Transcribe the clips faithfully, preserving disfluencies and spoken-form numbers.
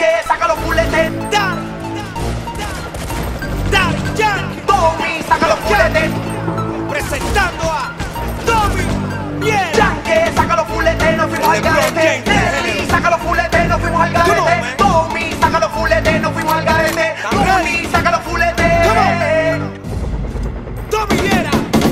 Yankee, saca los fuletes. Daddy Yankee, Tommy, saca los fuletes. presentando a Tommy Viera. Yankee, saca los fuletes, nos fuimos al garete. Nelly, saca los fuletes, nos fuimos al garete. Tommy, saca los fuletes, nos fuimos al garete. Tommy, saca los fuletes. Tommy Viera.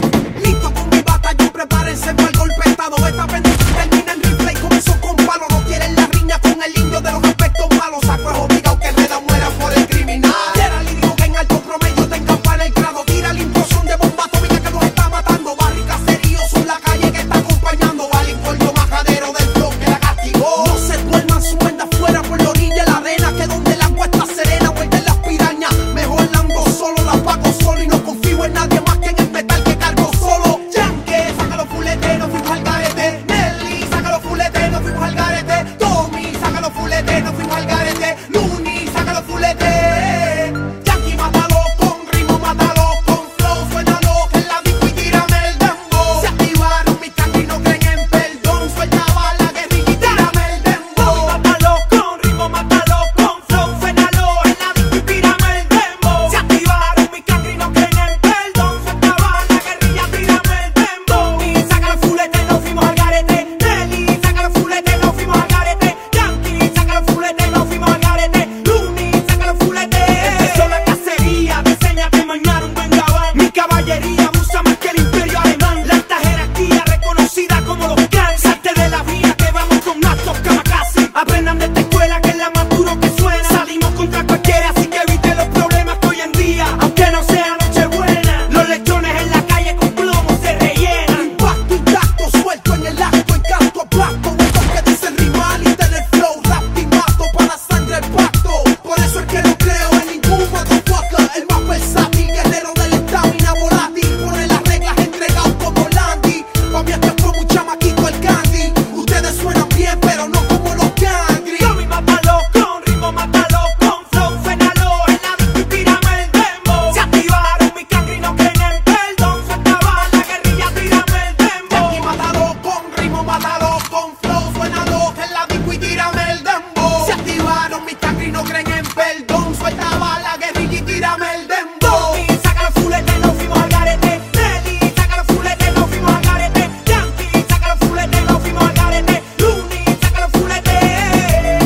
Listo con mi batallón, prepárense para el golpe estado. Esta pendencia termina en rifle y comenzó con palo. No quieren la riña con el indio de los aspectos malos. Saco es obligado que Reda muera por el criminal. Era lírico que en alto promedio te encampa en el grado. Tira la implosión de bomba atómica que nos está matando. Barry Caserío son la calle que está acompañando. Al incordio majadero del blog que la castigó. No se duerman, suben afuera por la orilla de la arena. Que donde el agua está serena, vuelven las pirañas. Mejor ando solo, la pago solo. Y no confío en nadie más que en el metal que cargo solo. Yankee, saca los fuletes, nos fuimos al garete. Nelly, saca los fuletes, nos fuimos al garete. Tommy, saca los fuletes, nos fuimos al garete. Looney, saca los fuletes. Yankee, mátalo con ritmo, mátalo con flow. Suénalo en la disco y tírame el dembow. Se activaron mis cangri, no creen en perdón. Suelta bala, guerrilla y tírame el dembow. Mátalo con ritmo, mátalo con flow. Suénalo en la disco y tírame el dembow. Se activaron mis cangri, no creen en perdón. Suelta bala, guerrilla, tírame el dembow. Tommy, saca los fuletes, nos fuimos al garete. Nelly, saca los fuletes, nos fuimos al garete. Yankee, saca los fuletes, nos fuimos al garete. Looney, saca los fuletes. Empezó la cacería, diseña que mañana un buen gabán. Mi caballería abusa más que el imperio alemán. La alta jerarquía reconocida como los gangs. Salte de la vía que vamos con actos kamikaze. Aprendan de esta escuela que es la más duro que suena. Salimos contra cualquiera, así que eviten los problemas que hoy en día, aunque no sea nochebuena, los lechones en la calle con plomo se rellenan. Impacto intacto, suelto en el acto y canto aplasto. Estos que dicen rimar y tener flow, rap y mato para sangre el pacto. Por eso es que no creo en ningún motherfucker. El más versátil, guerrero del estamina volátil. Pone las reglas entregado como Landy. Pa' mí esto es como un chamaquito el candy. Ustedes suenan bien, pero no como los gangri. Tommy, mátalo con ritmo, mátalo con flow. Suénalo en la disco y tírame el dembow. Se activaron mis cangri, no creen en perdón. Suelta bala, guerrilla, tírame el dembow. Yankee, mátalo con ritmo, mátalo con flow. Suénalo en la disco y tírame el dembow. Se activaron mis cangri, no creen en perdón. Suelta bala, guerrilla y tírame el dembow. Tommy, saca los fuletes, nos fuimos al garete. Nelly, saca los fuletes, nos fuimos al garete. Yankee, saca los fuletes, nos fuimos al garete. Looney, saca los fuletes.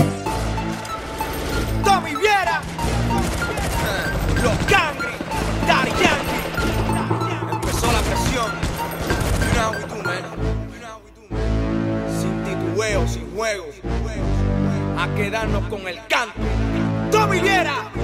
Tommy Viera. Los Cangri, Daddy Yankee. Empezó la presión. You know how we do, man. You know how we do, man. Sin titubeo, sin juego. A quedarnos con el canto. Tommy Viera.